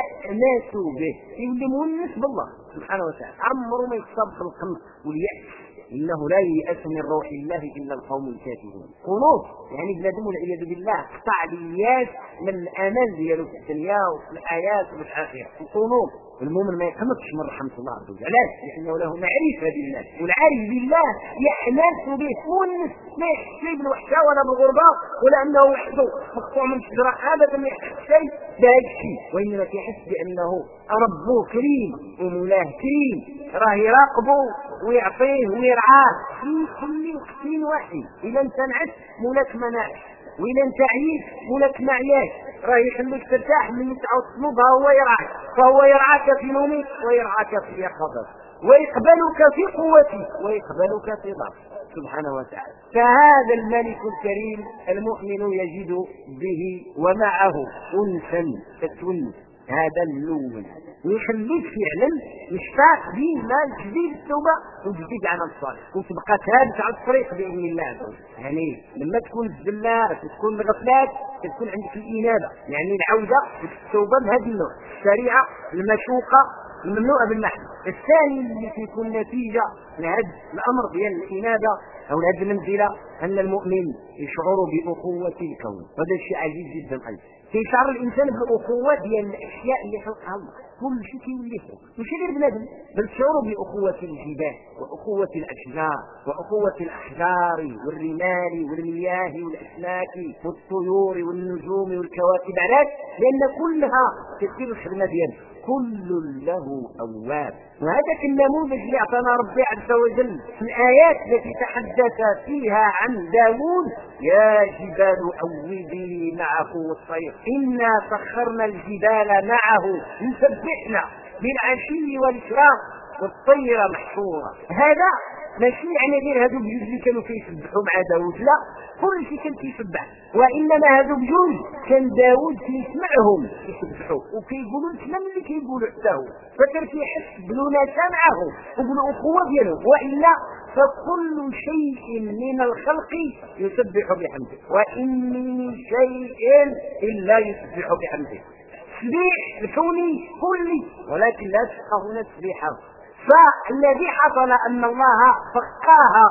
يأنس به، يولي مونس بالله سبحانه وتعالى، عمره ما يتصاب في القنط واليأس، إنه لا ييأس من روح الله إلا القوم الكافرون. قنوط يعني بلادهم والعياذ بالله قطع الياس من الأمل ديالو في الدنيا وفي الحياة وفي الآخرة. القنوط المؤمن ما يقنطش من رحمة الله عز وجل، علاش؟ لأنه له معرفة بالله، والعارف بالله يحنس به مونس، ما يحس بالوحشة ولا بالغربة ولا أنه وحده مقطوع من شجرة، أبدا ما يحس شيء بهذا الشيء، وإنما يحس بأنه ربه كريم ومولاه كريم، راه يراقبه ويعطيه ويرعاه في كل وقت واحد. إذا انت نعس مولاك مناعش، وإذا انت عييت مولاك معياش، راه يخليك ترتاح من تعود تطلبها هو يرعاك، فهو يرعاك في نومك ويرعاك في يقظتك ويقبلك في قوتك ويقبلك في ضعفك سبحانه وتعالى. فهذا الملك الكريم المؤمن يجد به ومعه أنسا تتونس هذا المؤمن، ويخليك فعلا مشتاق ديما تجديد التوبه وتجديد العمل الصالح وتبقى ثابت على الطريق باذن الله عز وجل. يعني لما تكون الزلات وتكون الغفلات تكون عندك الانابه، يعني العوده والتوبه بهذا النوع، السريعه المشوقه الممنوعه بالنحو. الثاني اللي تكون نتيجه لهذا الامر ديال الانابه او هذه المنزله ان المؤمن يشعر باخوه الكون، هذا شيء عجيب جدا ايضا. كيشعر الانسان بالاخوه ديال الاشياء اللي خلقها الله، كل شيء كيولي ماشي غير بنادم، بل شعور باخوه الجبال واخوه الاشجار واخوه الاحجار والرمال والمياه والاسماك والطيور والنجوم والكواكب. علاش؟ لان كلها كتدير الخدمه ديالها، كل له أواب. وهذا النموذج اللي أعطانا ربي عز وجل في الآيات التي تحدث فيها عن داود: يا جبال أوبي معه والطير إنا سخرنا الجبال معه يسبحنا بالعشي والإشراق والطير محشورة. هذا ماشي يعني غير هذو بجوج اللي كانوا كيسبحوا مع داود، لا، كل شيء كان كيسبح، وانما هذو بجوج كان داود كيسمعهم كيسبحوا وكيقولوا الكلام اللي كيقولوا حتى هو، فكان كيحس بالوناسه معه وبالاخوه ديالهم. والا فكل شيء من الخلق يسبح بحمده، وان من شيء الا يسبح بحمده. تسبيح الكوني كلي، ولكن لا تفقهون تسبيحه. فالذي حصل أن الله فقاها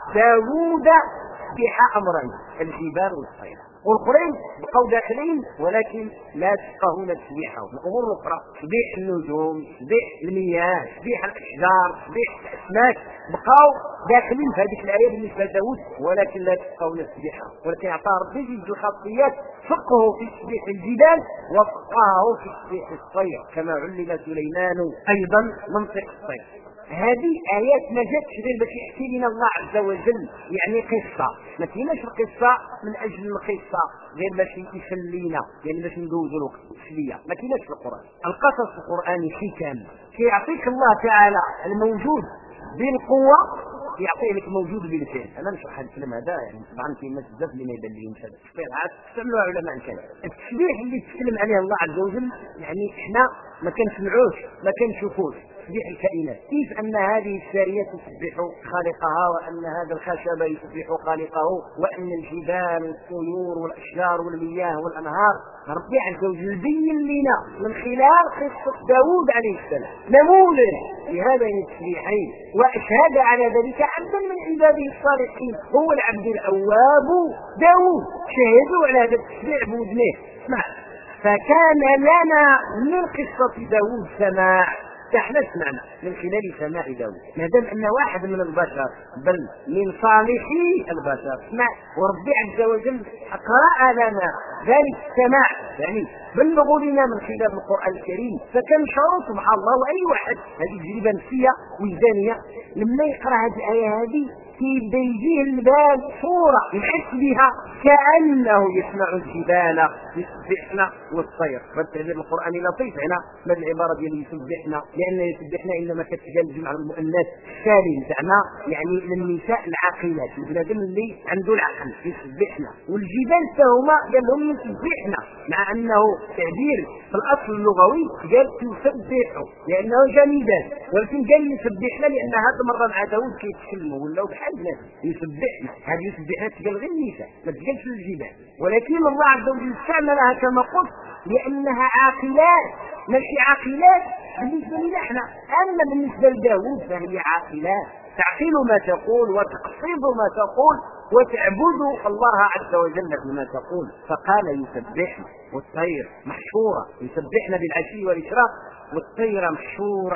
داود سبح أمرا الجبال والطير، والآخرين بقوا داخلين ولكن لا تفقهون تسبيحهم. الأمور الأخرى تسبيح النجوم، تسبيح المياه، تسبيح الأشجار، تسبيح الأسماك، بقوا داخلين في هذه الآية بالنسبة لداود ولكن لا تفقهون تسبيحهم. ولكن أعطى ربي جزء خاصيات: فقهه في تسبيح الجبال وفقهه في تسبيح الطير، كما علم سليمان أيضا منطق الطير. هذه آيات ما جاتش غير باش يحكي لنا الله عز وجل يعني قصة، ما كايناش القصة من أجل القصة غير باش يسلينا، يعني باش ندوزوا الوقت تسلية، ما كايناش في القرآن. القصص القرآني حكم كيعطيك الله تعالى الموجود بالقوة، يعطي لك موجود بالفعل. انا نشرح هذا الكلام هذا يعني طبعا كاين ناس بزاف اللي ما يبان لهمش هذا التشبيه، عاد تستعملوها علماء الكلام. التشبيه اللي تكلم عليه الله عز وجل يعني احنا ما كنسمعوش ما كنشوفوش، تسبيح الكائنات، كيف ان هذه الساريه تسبح خالقها، وان هذا الخشب يسبح خالقه، وان الجبال والطيور والاشجار والمياه والانهار ربي عز وجل بين لنا من خلال قصه داود عليه السلام نموذج لهذين التسبيحين. واشهد على ذلك عبدا من عباده الصالحين هو العبد الاواب داود، شهدوا على هذا التسبيح بوذنه. اسمع، فكان لنا من قصه داود سماع، احنا سمعنا من خلال سماع داود، ما دام ان واحد من البشر بل من صالحي البشر سمع، وربي عز وجل اقرأ لنا ذلك السماع يعني بلغوا لنا من خلال القرآن الكريم. فكان شعور سبحان الله، واي واحد هذه تجربه نفسيه وجدانيه لما يقرا هذه الايه هذه كيبدا يجيه البال صوره يحس بها كانه يسمع الجبال يسبحنا والطير. فالتعبير القراني لطيف هنا من العباره ديال يسبحنا، لان يسبحنا انما كتجال جمع المؤنث السالم زعما يعني للنساء العاقلات، البنادم اللي عنده العقل يسبحنا، والجبال هما قال لهم يسبحنا، مع انه تعبير في الاصل اللغوي قال تسبحوا لانه جميدات، ولكن قال يسبحنا لان هذا مره مع داود كيتكلموا ولاو بحال الناس يسبحنا. هذه يسبحنا تقال غير النساء ما تقالش الجبال، ولكن الله عز وجل استعملها كما قلت لانها عاقلات، ماشي عاقلات بالنسبه لنا احنا، اما بالنسبه لداود فهي عاقلات تعقل ما تقول وتقصد ما تقول وتعبد الله عز وجل بما تقول. فقال يسبحنا والطير محشورة، يسبحنا بالعشي والإشراق، والطير محشورة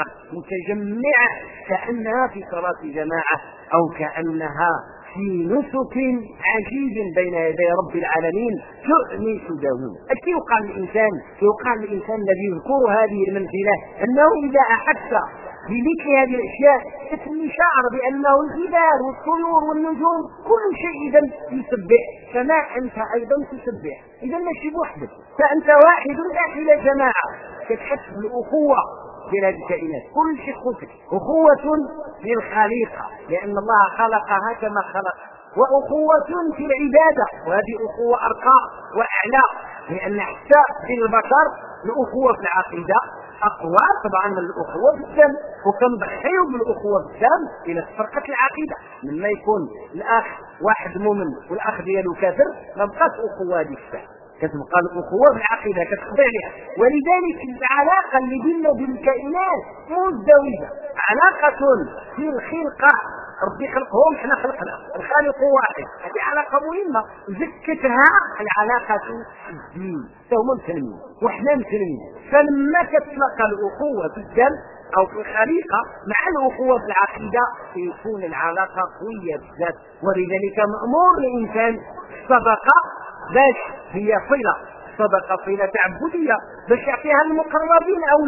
متجمعة كأنها في صلاة جماعة أو كأنها في نسك عجيب بين يدي رب العالمين تؤنس داود. اش يقال للإنسان؟ يقال للإنسان الذي يذكر هذه المنزلة أنه إذا أحس بذكر هذه الاشياء تسمي شعر بانه الجبال والطيور والنجوم كل شيء اذا يسبح، كما انت ايضا تسبح، اذا ماشي بوحدك، فانت واحد داخل جماعه تتحس بالاخوه بين هذه الكائنات، كل شيء اخوتك، اخوه للخليقه لان الله خلقها كما خلق، واخوه في العباده، وهذه اخوه ارقى واعلى، لان حتى بين البشر الاخوه في العقيده اقوى طبعا من الاخوه بالدم، وكنضحيو بالاخوه بالدم الى فرقه العقيده. لما يكون الاخ واحد مؤمن والاخ ديالو كافر ما بقاش اخوه هذيك الساعه، كتبقى الاخوه بالعقيده كتقضي عليها. ولذلك العلاقه اللي بيننا وبين الكائنات مزدوجه، علاقه في الخلقه ربي خلقهم احنا خلقنا، الخالق واحد، هذه علاقه مهمه زكتها العلاقه الدين، فهم مسلمين وحنا مسلمين. فلما تتلقى الاخوه في الدم او في الخليقه مع الاخوه في العقيده يكون العلاقه قويه بذات. ولذلك مامور الانسان الصدقه باش هي صله، صدقه صله تعبديه باش يعطيها المقربين او لا،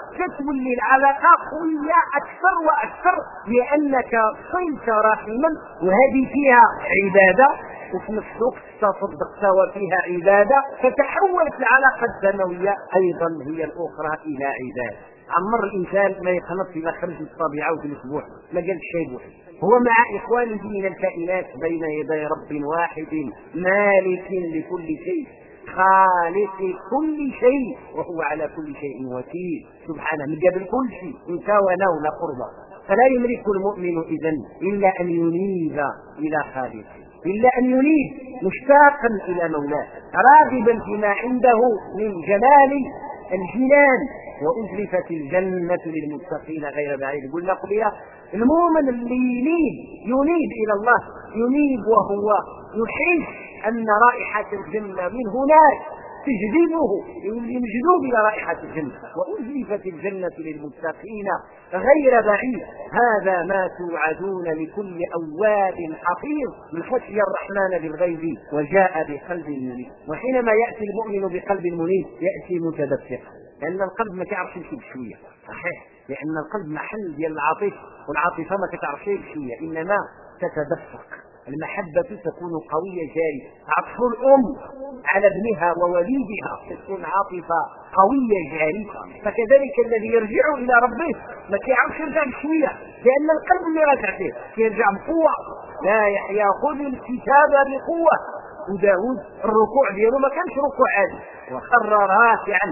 تتولي العلاقة قوية أكثر وأكثر، لأنك صلت رحما وهذه فيها عبادة وفي نفس الوقت تصدقت وفيها عبادة، فتحولت العلاقة الدموية أيضا هي الأخرى إلى عبادة. عمر الإنسان ما يخلص إلى خرج الطبيعة وفي الأسبوع ما قال شيء بوحده، هو مع إخوانه من الكائنات بين يدي رب واحد مالك لكل شيء خالق كل شيء وهو على كل شيء وكيل سبحانه من قبل كل شيء إن كان ولا قربا. فلا يملك المؤمن إذن إلا أن ينيب إلى خالقه، إلا أن ينيب مشتاقا إلى مولاه راغبا فيما عنده من جمال الجنان. وأزلفت الجنة للمتقين غير بعيد. قلنا قبيله المؤمن اللي ينيب إلى الله ينيب وهو يحس أن رائحة الجنة من هناك تجذبه يجذب إلى رائحة الجنة. وأزلفت الجنة للمتقين غير بعيد. هذا ما توعدون لكل أواب حفيظ من خشي الرحمن بالغيب وجاء بقلب منيب. وحينما يأتي المؤمن بقلب منيب يأتي متدفقا، لأن القلب ما تعرفش يمشي بشوية، صحيح، لأن القلب محل ديال العاطفة، والعاطفة ما تعرفش بشوية إنما تتدفق. المحبة تكون قوية جارية. عطف الأم على ابنها ووليدها تكون عاطفة قوية جارية. فكذلك الذي يرجع إلى ربه ما يعرفش يرجع بشوية، لأن القلب اللي راجع فيه يرجع بقوة. لا يأخذ الكتاب بقوة. وداود الركوع دياله ما كانش ركوع عادي، وخر رافعا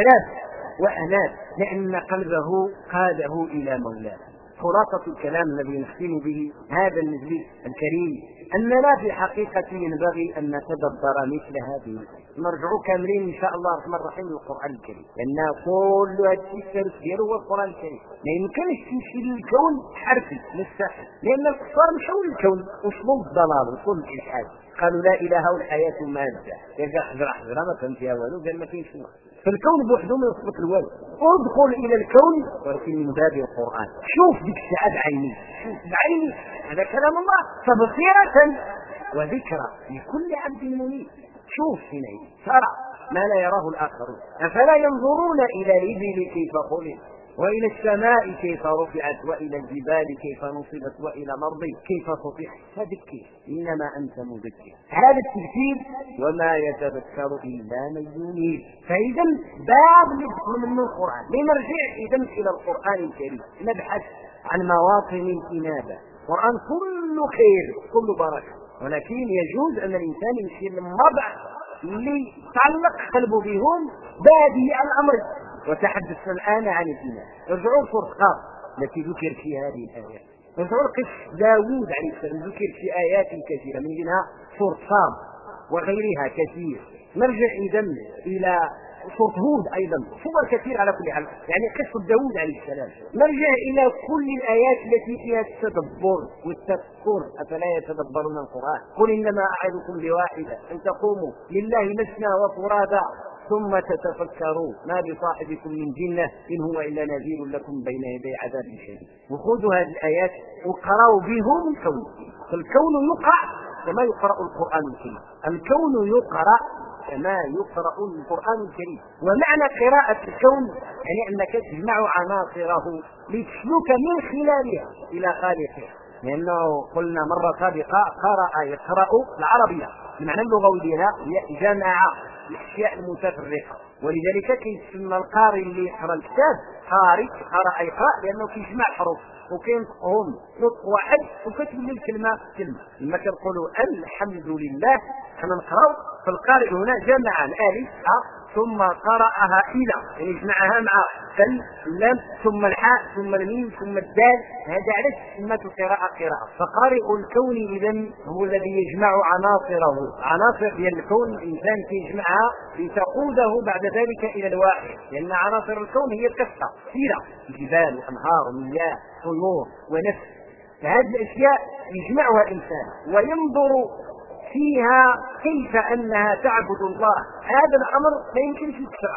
وأناب لأن قلبه قاده إلى مولاه. خلاصة الكلام الذي نختم به هذا المجلس الكريم أننا في الحقيقة ينبغي أن نتدبر مثل هذه. نرجع كاملين إن شاء الله الرحمن الرحيم للقرآن الكريم، لأن كل هذا الترس ديالو هو القرآن الكريم. ما يمكنش تمشي للكون حرفي مستحيل، لأن الكفار مشوا للكون وصلوا الضلال وصلوا الإلحاد، قالوا لا إله والحياة مادة. يرجع حجرة ما كان فيها والو، قال ما كاينش فالكون بوحده ما يثبت الوالد. ادخل الى الكون ولكن من باب القران. شوف ديك الساعه بعينيك، شوف بعينيك، هذا كلام الله تبصيرة وذكرى لكل عبد منيب. شوف هنا ترى ما لا يراه الاخرون. افلا ينظرون الى الابل كيف خلقت وإلى السماء كيف رفعت وإلى الجبال كيف نصبت وإلى الأرض كيف سطحت. فذكر إنما أنت مذكر. هذا التذكير وما يتذكر إلا من ينيب. فإذا باب ندخل من القرآن. لنرجع إذا إلى القرآن الكريم نبحث عن مواطن الإنابة. القرآن كل خير كل بركة، ولكن يجوز أن الإنسان يمشي للمضع اللي تعلق قلبه بهم بادئ الأمر. وتحدثنا الآن عن الإيمان. ارجعوا سورة قاف التي ذكر في هذه الآيات. ارجعوا قصة داوود عليه السلام ذكر في آيات كثيرة من بينها سورة صاد وغيرها كثير. نرجع إذا إلى سورة هود أيضا صور كثير على كل حال، يعني قصة داوود عليه السلام. نرجع إلى كل الآيات التي فيها التدبر والتفكر. أفلا يتدبرون القرآن؟ قل إنما أعظكم بواحدة أن تقوموا لله مثنى وفرادى ثم تتفكروا ما بصاحبكم من جنة إن هو إلا نذير لكم بين يدي عذاب شديد. وخذوا هذه الآيات وقرأوا بهم الكون. فالكون يقرأ كما يقرأ القرآن الكريم. الكون يقرأ كما يقرأ القرآن الكريم. ومعنى قراءة الكون يعني أنك تجمع عناصره لتسلك من خلالها إلى خالقها. لأنه قلنا مرة سابقة قرأ يقرأ العربية بمعنى اللغوي لها هي جمع الأشياء المتفرقة، ولذلك كيسمى القارئ اللي يقرأ الكتاب قارئ يقرأ لأنه كيجمع الحروف وكينطقهم نطق واحد وكتب الكلمة كلمة. لما كنقولوا الحمد لله حنا نقراو فالقارئ هنا جمع الالف ثم قرأها إلى يعني يجمعها مع اللام ثم الحاء ثم الميم ثم الدال. هذا علاش سمت القراءة قراءة. فقارئ الكون إذن هو الذي يجمع عناصر ديال الكون. الإنسان كيجمعها لتقوده بعد ذلك إلى الواحد، لأن عناصر الكون هي قصة سيرة، جبال وأنهار ومياه طيور ونفس. فهذه الأشياء يجمعها الإنسان وينظر فيها كيف أنها تعبد الله. هذا الأمر لا يمكن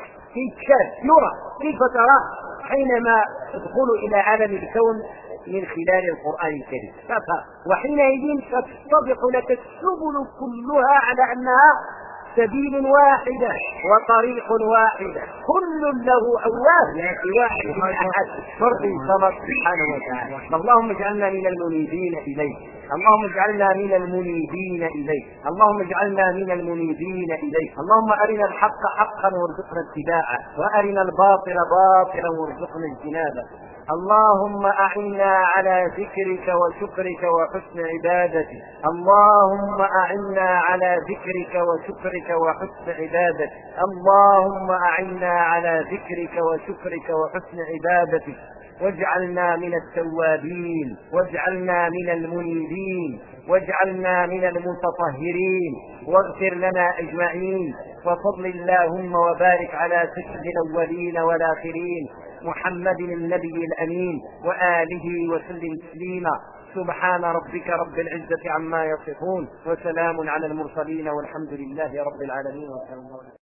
يتشاف يرى. كيف ترى حينما تدخل إلى عالم الكون من خلال القرآن الكريم. وحينئذ ستتضح لك السبل كلها على أنها سبيل واحدة وطريق واحدة، كل له أواب لكن واحد من أحد فرد صمد سبحانه وتعالى. اللهم اجعلنا من المنيبين إليك، اللهم اجعلنا من المنيبين إليك، اللهم اجعلنا من المنيبين إليك. اللهم أرنا الحق حقا وارزقنا اتباعه، وأرنا الباطل باطلا وارزقنا اجتنابه. اللهم أعنا على ذكرك وشكرك وحسن عبادتك، اللهم أعنا على ذكرك وشكرك وحسن عبادتك، اللهم أعنا على ذكرك وشكرك وحسن عبادتك، واجعلنا من التوابين، واجعلنا من المنيبين، واجعلنا من المتطهرين، واغفر لنا أجمعين. وصل اللهم وبارك على سيد الأولين والآخرين محمد النبي الأمين وآله وسلم تسليما. سبحان ربك رب العزة عما يصفون، وسلام على المرسلين، والحمد لله رب العالمين.